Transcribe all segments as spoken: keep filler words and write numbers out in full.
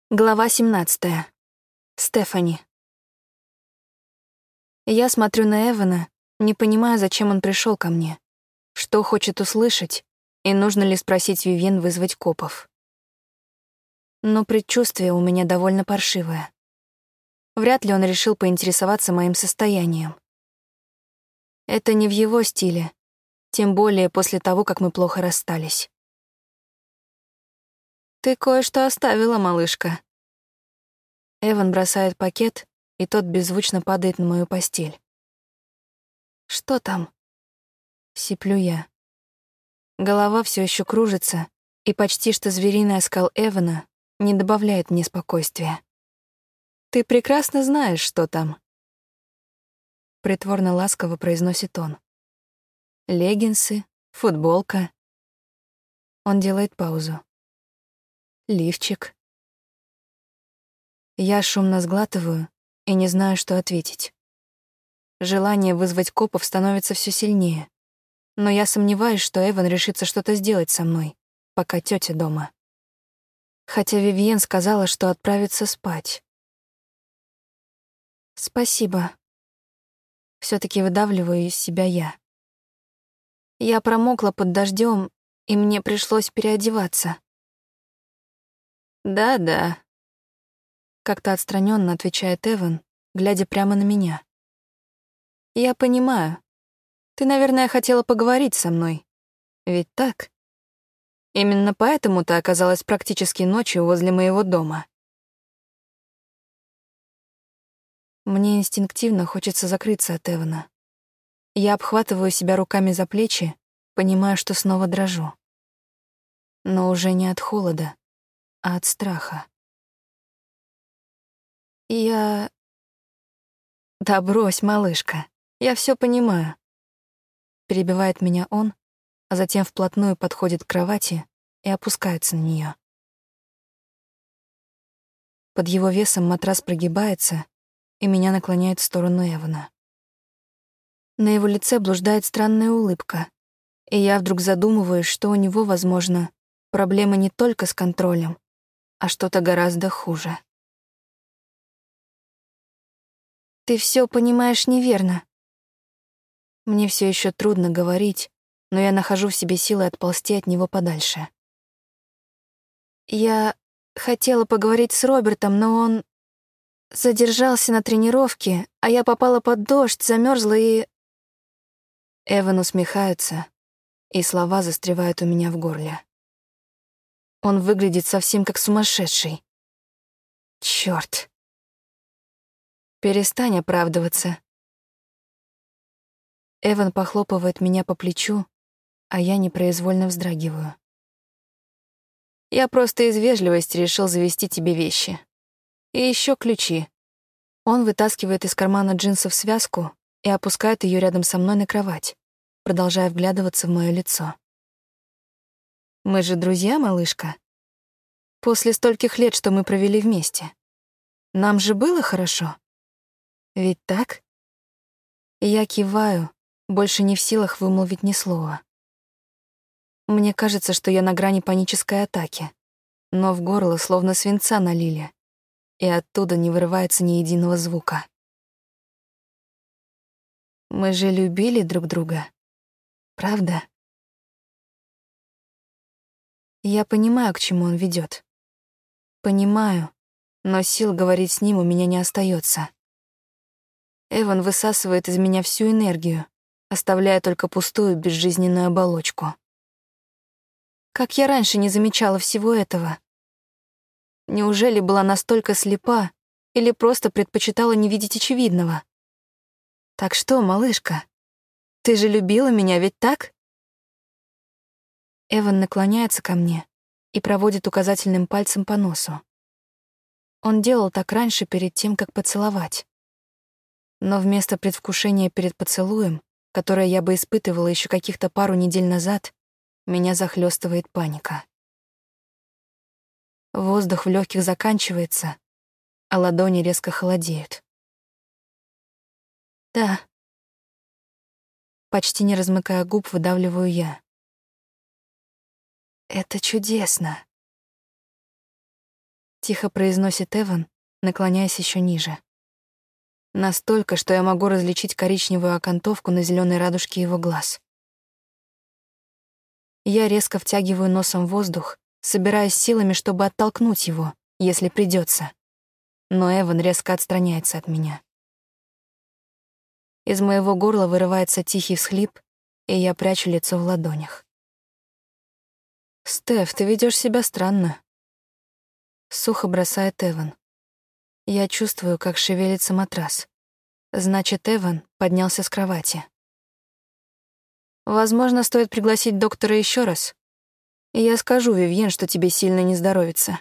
Глава семнадцатая. Стефани. Я смотрю на Эвана, не понимая, зачем он пришел ко мне, что хочет услышать, и нужно ли спросить Вивьен вызвать копов. Но предчувствие у меня довольно паршивое. Вряд ли он решил поинтересоваться моим состоянием. Это не в его стиле, тем более после того, как мы плохо расстались. «Ты кое-что оставила, малышка». Эван бросает пакет, и тот беззвучно падает на мою постель. «Что там?» — сиплю я. Голова все еще кружится, и почти что звериный оскал Эвана не добавляет мне спокойствия. «Ты прекрасно знаешь, что там», — притворно ласково произносит он. «Леггинсы, футболка». Он делает паузу. «Лифчик». Я шумно сглатываю и не знаю, что ответить. Желание вызвать копов становится все сильнее, но я сомневаюсь, что Эван решится что-то сделать со мной, пока тётя дома. Хотя Вивьен сказала, что отправится спать. «Спасибо». Всё-таки выдавливаю из себя я. Я промокла под дождём, и мне пришлось переодеваться. «Да-да», — как-то отстранённо отвечает Эван, глядя прямо на меня. «Я понимаю. Ты, наверное, хотела поговорить со мной. Ведь так? Именно поэтому ты оказалась практически ночью возле моего дома». Мне инстинктивно хочется закрыться от Эвана. Я обхватываю себя руками за плечи, понимая, что снова дрожу. Но уже не от холода, а от страха. Я... Да брось, малышка, я все понимаю. Перебивает меня он, а затем вплотную подходит к кровати и опускается на нее. Под его весом матрас прогибается, и меня наклоняет в сторону Эвана. На его лице блуждает странная улыбка, и я вдруг задумываюсь, что у него, возможно, проблема не только с контролем, а что-то гораздо хуже. «Ты все понимаешь неверно». Мне все еще трудно говорить, но я нахожу в себе силы отползти от него подальше. Я хотела поговорить с Робертом, но он задержался на тренировке, а я попала под дождь, замерзла и... Эван усмехается, и слова застревают у меня в горле. Он выглядит совсем как сумасшедший. Чёрт. Перестань оправдываться. Эван похлопывает меня по плечу, а я непроизвольно вздрагиваю. Я просто из вежливости решил завести тебе вещи. И еще ключи. Он вытаскивает из кармана джинсов связку и опускает ее рядом со мной на кровать, продолжая вглядываться в мое лицо. Мы же друзья, малышка. После стольких лет, что мы провели вместе. Нам же было хорошо. Ведь так? Я киваю, больше не в силах вымолвить ни слова. Мне кажется, что я на грани панической атаки, но в горло словно свинца налили, и оттуда не вырывается ни единого звука. Мы же любили друг друга, правда? Я понимаю, к чему он ведет. Понимаю, но сил говорить с ним у меня не остается. Эван высасывает из меня всю энергию, оставляя только пустую безжизненную оболочку. Как я раньше не замечала всего этого? Неужели была настолько слепа или просто предпочитала не видеть очевидного? Так что, малышка, ты же любила меня, ведь так? Эван наклоняется ко мне и проводит указательным пальцем по носу. Он делал так раньше перед тем, как поцеловать. Но вместо предвкушения перед поцелуем, которое я бы испытывала еще каких-то пару недель назад, меня захлестывает паника. Воздух в легких заканчивается, а ладони резко холодеют. Да. Почти не размыкая губ, выдавливаю я. Это чудесно. Тихо произносит Эван, наклоняясь еще ниже. Настолько, что я могу различить коричневую окантовку на зеленой радужке его глаз. Я резко втягиваю носом воздух, собираясь силами, чтобы оттолкнуть его, если придется. Но Эван резко отстраняется от меня. Из моего горла вырывается тихий всхлип, и я прячу лицо в ладонях. «Стеф, ты ведешь себя странно», — сухо бросает Эван. Я чувствую, как шевелится матрас. Значит, Эван поднялся с кровати. «Возможно, стоит пригласить доктора еще раз. И я скажу Вивьен, что тебе сильно не здоровится».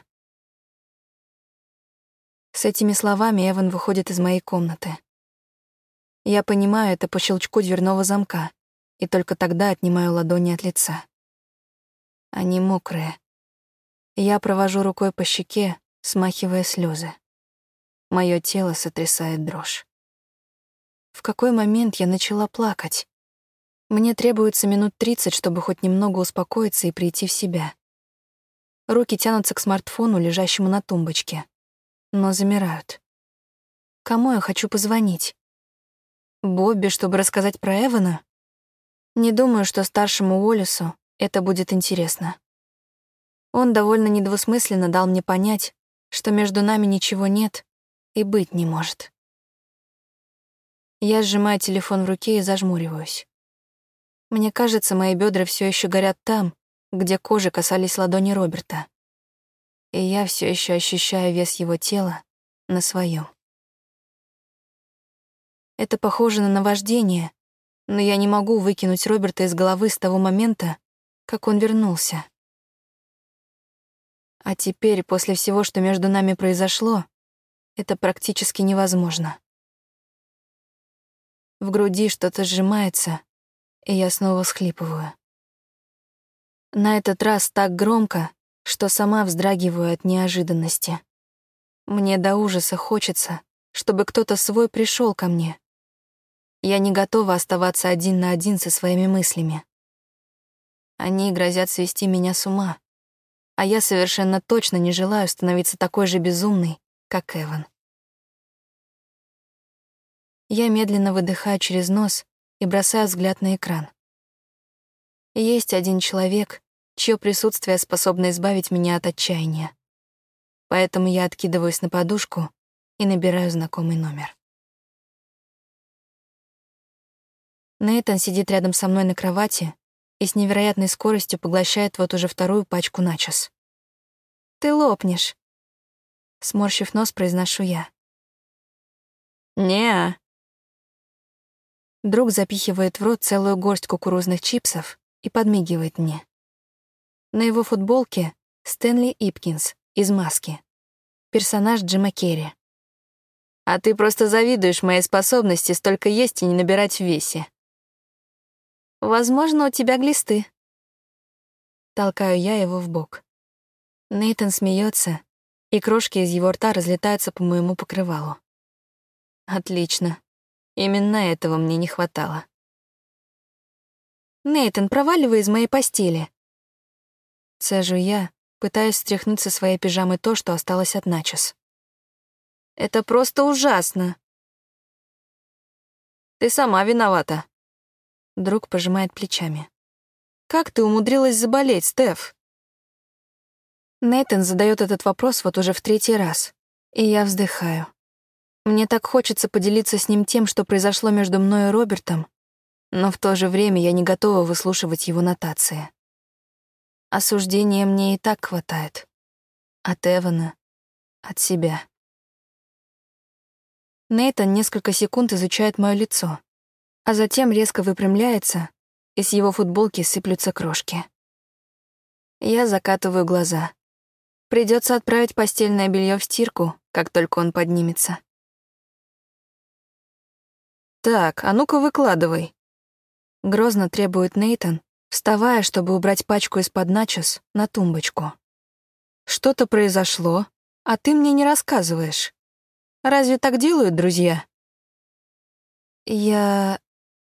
С этими словами Эван выходит из моей комнаты. Я понимаю это по щелчку дверного замка, и только тогда отнимаю ладони от лица. Они мокрые. Я провожу рукой по щеке, смахивая слезы. Моё тело сотрясает дрожь. В какой момент я начала плакать? Мне требуется минут тридцать, чтобы хоть немного успокоиться и прийти в себя. Руки тянутся к смартфону, лежащему на тумбочке, но замирают. Кому я хочу позвонить? Бобби, чтобы рассказать про Эвана? Не думаю, что старшему Уоллесу это будет интересно. Он довольно недвусмысленно дал мне понять, что между нами ничего нет и быть не может. Я сжимаю телефон в руке и зажмуриваюсь. Мне кажется, мои бедра все еще горят там, где кожи касались ладони Роберта. И я все еще ощущаю вес его тела на своем. Это похоже на наваждение, но я не могу выкинуть Роберта из головы с того момента, как он вернулся. А теперь, после всего, что между нами произошло, это практически невозможно. В груди что-то сжимается, и я снова всхлипываю. На этот раз так громко, что сама вздрагиваю от неожиданности. Мне до ужаса хочется, чтобы кто-то свой пришел ко мне. Я не готова оставаться один на один со своими мыслями. Они грозят свести меня с ума, а я совершенно точно не желаю становиться такой же безумной, как Эван. Я медленно выдыхаю через нос и бросаю взгляд на экран. Есть один человек, чье присутствие способно избавить меня от отчаяния. Поэтому я откидываюсь на подушку и набираю знакомый номер. Нейтан сидит рядом со мной на кровати и с невероятной скоростью поглощает вот уже вторую пачку начос. «Ты лопнешь», — сморщив нос, произношу я. «Не-а». Друг запихивает в рот целую горсть кукурузных чипсов и подмигивает мне. На его футболке Стэнли Ипкинс из «Маски», персонаж Джима Керри. «А ты просто завидуешь моей способности столько есть и не набирать в весе». «Возможно, у тебя глисты». Толкаю я его в бок. Нейтан смеется, и крошки из его рта разлетаются по моему покрывалу. Отлично. Именно этого мне не хватало. «Нейтан, проваливай из моей постели». Цежу я, пытаясь стряхнуть со своей пижамы то, что осталось от начос. «Это просто ужасно». «Ты сама виновата». Друг пожимает плечами. «Как ты умудрилась заболеть, Стеф?» Нейтан задает этот вопрос вот уже в третий раз, и я вздыхаю. Мне так хочется поделиться с ним тем, что произошло между мной и Робертом, но в то же время я не готова выслушивать его нотации. Осуждения мне и так хватает. От Эвана, от себя. Нейтан несколько секунд изучает моё лицо, а затем резко выпрямляется, и с его футболки сыплются крошки. Я закатываю глаза. Придётся отправить постельное белье в стирку, как только он поднимется. «Так, а ну-ка выкладывай», — грозно требует Нейтан, вставая, чтобы убрать пачку из-под начос на тумбочку. «Что-то произошло, а ты мне не рассказываешь. Разве так делают друзья?» Я...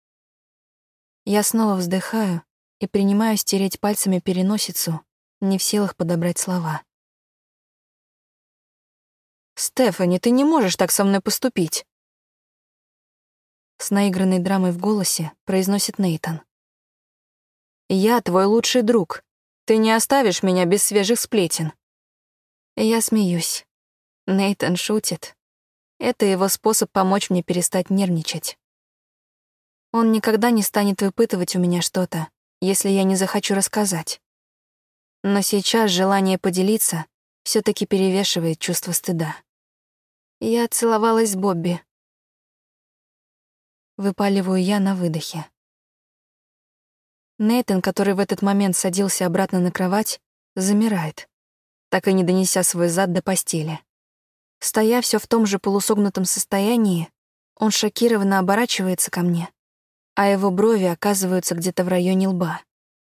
Я снова вздыхаю и принимаю стереть пальцами переносицу, не в силах подобрать слова. «Стефани, ты не можешь так со мной поступить!» С наигранной драмой в голосе произносит Нейтан. «Я твой лучший друг. Ты не оставишь меня без свежих сплетен». Я смеюсь. Нейтан шутит. Это его способ помочь мне перестать нервничать. Он никогда не станет выпытывать у меня что-то, если я не захочу рассказать. Но сейчас желание поделиться все-таки перевешивает чувство стыда. Я целовалась с Бобби. Выпаливаю я на выдохе. Нейтан, который в этот момент садился обратно на кровать, замирает, так и не донеся свой зад до постели. Стоя все в том же полусогнутом состоянии, он шокированно оборачивается ко мне, а его брови оказываются где-то в районе лба.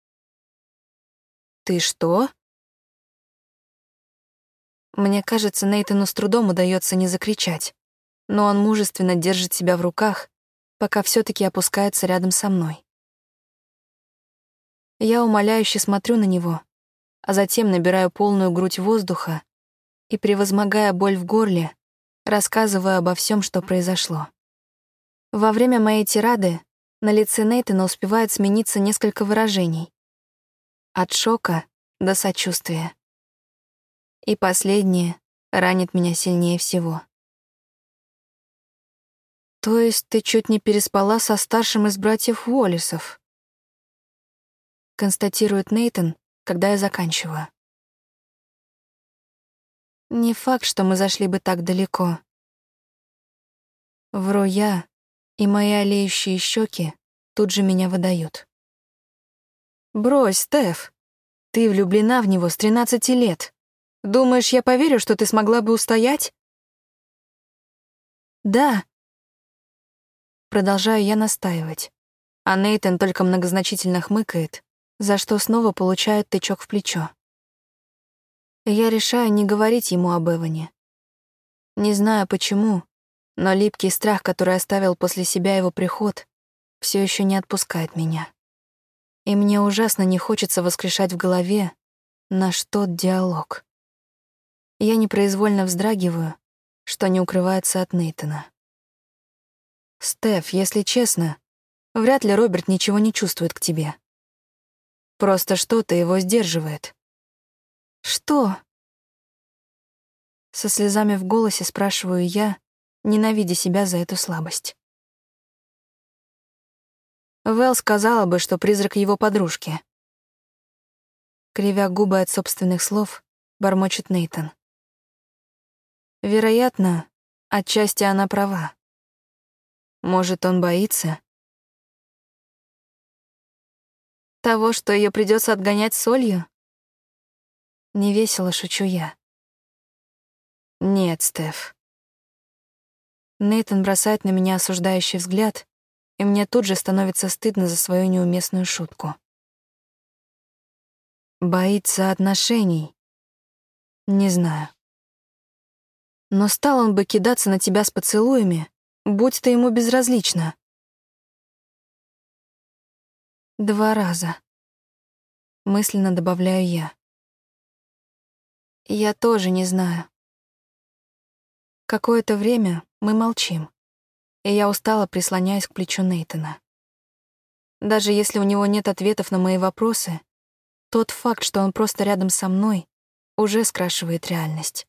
«Ты что?» Мне кажется, Нейтану с трудом удается не закричать, но он мужественно держит себя в руках, пока все-таки опускается рядом со мной. Я умоляюще смотрю на него, а затем набираю полную грудь воздуха и, превозмогая боль в горле, рассказываю обо всем, что произошло. Во время моей тирады на лице Нейтана успевает смениться несколько выражений. От шока до сочувствия. И последнее ранит меня сильнее всего. «То есть ты чуть не переспала со старшим из братьев Уоллесов?» Констатирует Нейтан, когда я заканчиваю. Не факт, что мы зашли бы так далеко. Вру я, и мои олеющие щеки тут же меня выдают. «Брось, Стеф, ты влюблена в него с тринадцати лет. Думаешь, я поверю, что ты смогла бы устоять?» «Да». Продолжаю я настаивать, а Нейтан только многозначительно хмыкает, за что снова получает тычок в плечо. Я решаю не говорить ему об Эване. Не знаю почему, но липкий страх, который оставил после себя его приход, все еще не отпускает меня. И мне ужасно не хочется воскрешать в голове наш тот диалог. Я непроизвольно вздрагиваю, что не укрывается от Нейтана. «Стеф, если честно, вряд ли Роберт ничего не чувствует к тебе. Просто что-то его сдерживает». «Что?» Со слезами в голосе спрашиваю я, ненавидя себя за эту слабость. Вэл сказала бы, что призрак его подружки. Кривя губы от собственных слов, бормочет Нейтан. Вероятно, отчасти она права. Может, он боится того, что ее придется отгонять солью? Невесело шучу я. Нет, Стеф. Нейтан бросает на меня осуждающий взгляд, и мне тут же становится стыдно за свою неуместную шутку. Боится отношений? Не знаю. Но стал он бы кидаться на тебя с поцелуями, будь ты ему безразлична. Два раза. Мысленно добавляю я. Я тоже не знаю. Какое-то время мы молчим, и я устало прислоняюсь к плечу Нейтана. Даже если у него нет ответов на мои вопросы, тот факт, что он просто рядом со мной, уже скрашивает реальность.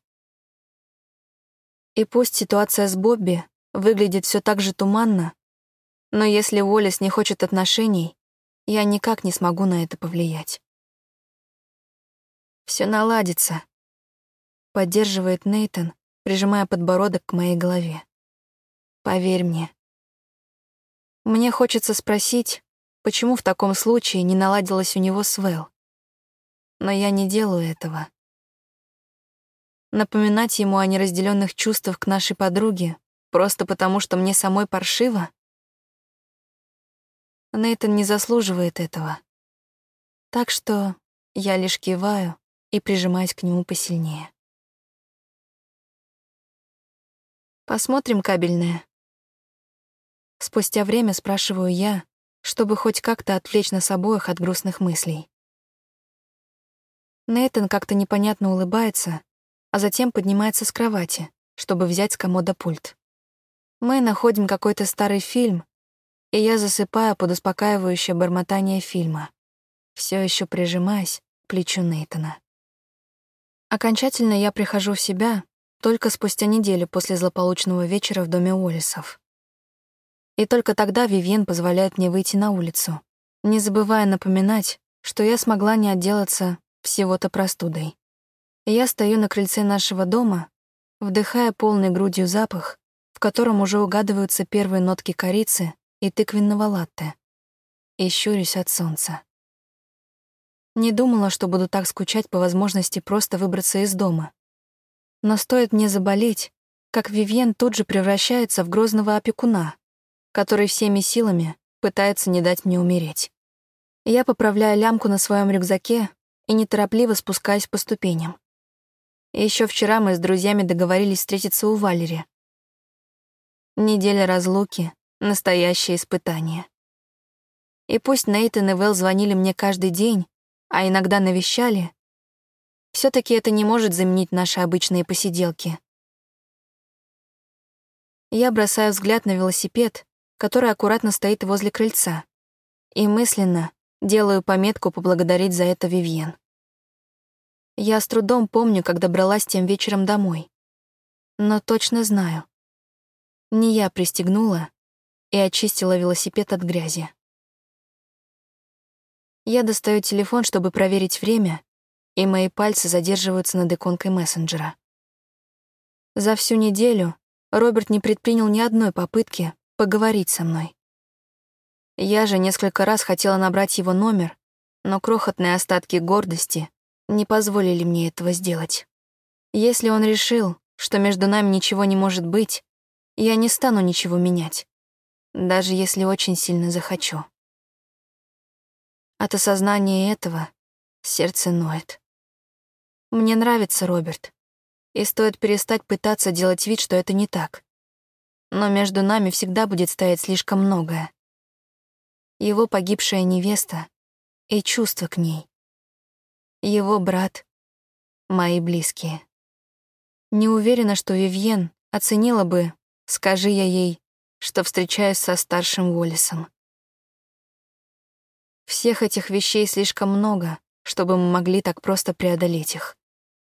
И пусть ситуация с Бобби выглядит все так же туманно, но если Уоллес не хочет отношений, я никак не смогу на это повлиять. Все наладится, поддерживает Нейтан, прижимая подбородок к моей голове. Поверь мне. Мне хочется спросить, почему в таком случае не наладилось у него с Вэл. Но я не делаю этого. Напоминать ему о неразделенных чувствах к нашей подруге просто потому, что мне самой паршиво? Нейтан не заслуживает этого. Так что я лишь киваю и прижимаюсь к нему посильнее. Посмотрим кабельное. Спустя время спрашиваю я, чтобы хоть как-то отвлечь нас обоих от грустных мыслей. Нейтан как-то непонятно улыбается, а затем поднимается с кровати, чтобы взять с комода пульт. Мы находим какой-то старый фильм, и я засыпаю под успокаивающее бормотание фильма, все еще прижимаясь к плечу Нейтана. Окончательно я прихожу в себя только спустя неделю после злополучного вечера в доме Уоллесов. И только тогда Вивьен позволяет мне выйти на улицу, не забывая напоминать, что я смогла не отделаться всего-то простудой. И я стою на крыльце нашего дома, вдыхая полной грудью запах, в котором уже угадываются первые нотки корицы и тыквенного латте, и щурюсь от солнца. Не думала, что буду так скучать по возможности просто выбраться из дома. Но стоит мне заболеть, как Вивьен тут же превращается в грозного опекуна, который всеми силами пытается не дать мне умереть. Я поправляю лямку на своем рюкзаке и неторопливо спускаюсь по ступеням. Еще вчера мы с друзьями договорились встретиться у Валери. Неделя разлуки — настоящее испытание. И пусть Нейтан и Вэл звонили мне каждый день, а иногда навещали, все-таки это не может заменить наши обычные посиделки. Я бросаю взгляд на велосипед, который аккуратно стоит возле крыльца, и мысленно делаю пометку поблагодарить за это Вивьен. Я с трудом помню, как добралась тем вечером домой, но точно знаю, не я пристегнула и очистила велосипед от грязи. Я достаю телефон, чтобы проверить время, и мои пальцы задерживаются над иконкой мессенджера. За всю неделю Роберт не предпринял ни одной попытки поговорить со мной. Я же несколько раз хотела набрать его номер, но крохотные остатки гордости не позволили мне этого сделать. Если он решил, что между нами ничего не может быть, я не стану ничего менять, даже если очень сильно захочу. От осознания этого сердце ноет. Мне нравится Роберт, и стоит перестать пытаться делать вид, что это не так. Но между нами всегда будет стоять слишком многое. Его погибшая невеста и чувства к ней. Его брат, мои близкие. Не уверена, что Вивьен оценила бы, скажи я ей, что встречаюсь со старшим Уоллесом. Всех этих вещей слишком много, чтобы мы могли так просто преодолеть их.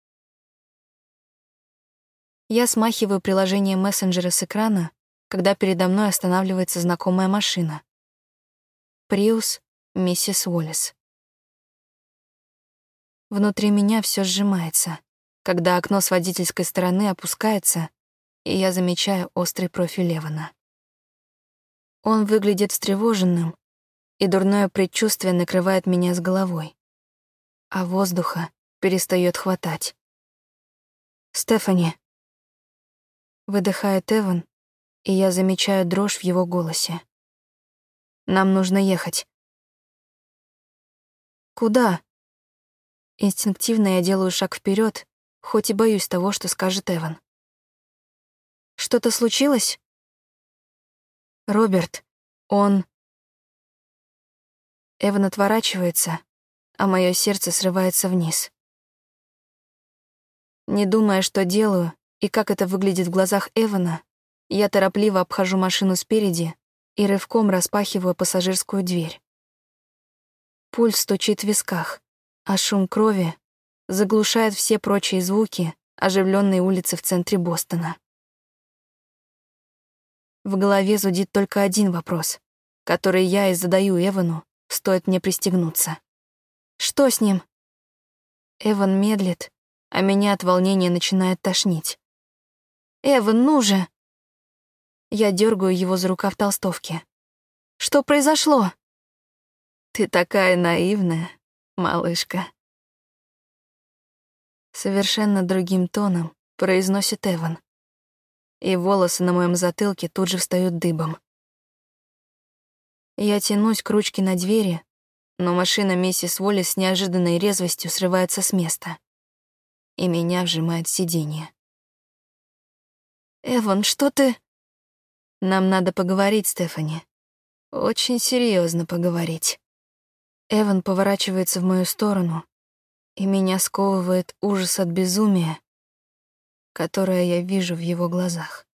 Я смахиваю приложение мессенджера с экрана, когда передо мной останавливается знакомая машина. Приус миссис Уоллес. Внутри меня все сжимается, когда окно с водительской стороны опускается, и я замечаю острый профиль Эвана. Он выглядит встревоженным, и дурное предчувствие накрывает меня с головой, а воздуха перестает хватать. «Стефани!» Выдыхает Эван, и я замечаю дрожь в его голосе. «Нам нужно ехать». «Куда?» Инстинктивно я делаю шаг вперед, хоть и боюсь того, что скажет Эван. «Что-то случилось?» «Роберт, он...» Эван отворачивается, а мое сердце срывается вниз. Не думая, что делаю и как это выглядит в глазах Эвана, я торопливо обхожу машину спереди и рывком распахиваю пассажирскую дверь. Пульс стучит в висках, а шум крови заглушает все прочие звуки оживленной улицы в центре Бостона. В голове зудит только один вопрос, который я и задаю Эвану, стоит мне пристегнуться. «Что с ним?» Эван медлит, а меня от волнения начинает тошнить. «Эван, ну же!» Я дергаю его за рукав толстовки. «Что произошло?» «Ты такая наивная, малышка». Совершенно другим тоном произносит Эван, и волосы на моем затылке тут же встают дыбом. Я тянусь к ручке на двери, но машина миссис Уоллес с неожиданной резвостью срывается с места, и меня вжимает в сиденье. «Эван, что ты...» «Нам надо поговорить, Стефани. Очень серьезно поговорить». Эван поворачивается в мою сторону, и меня сковывает ужас от безумия которое я вижу в его глазах.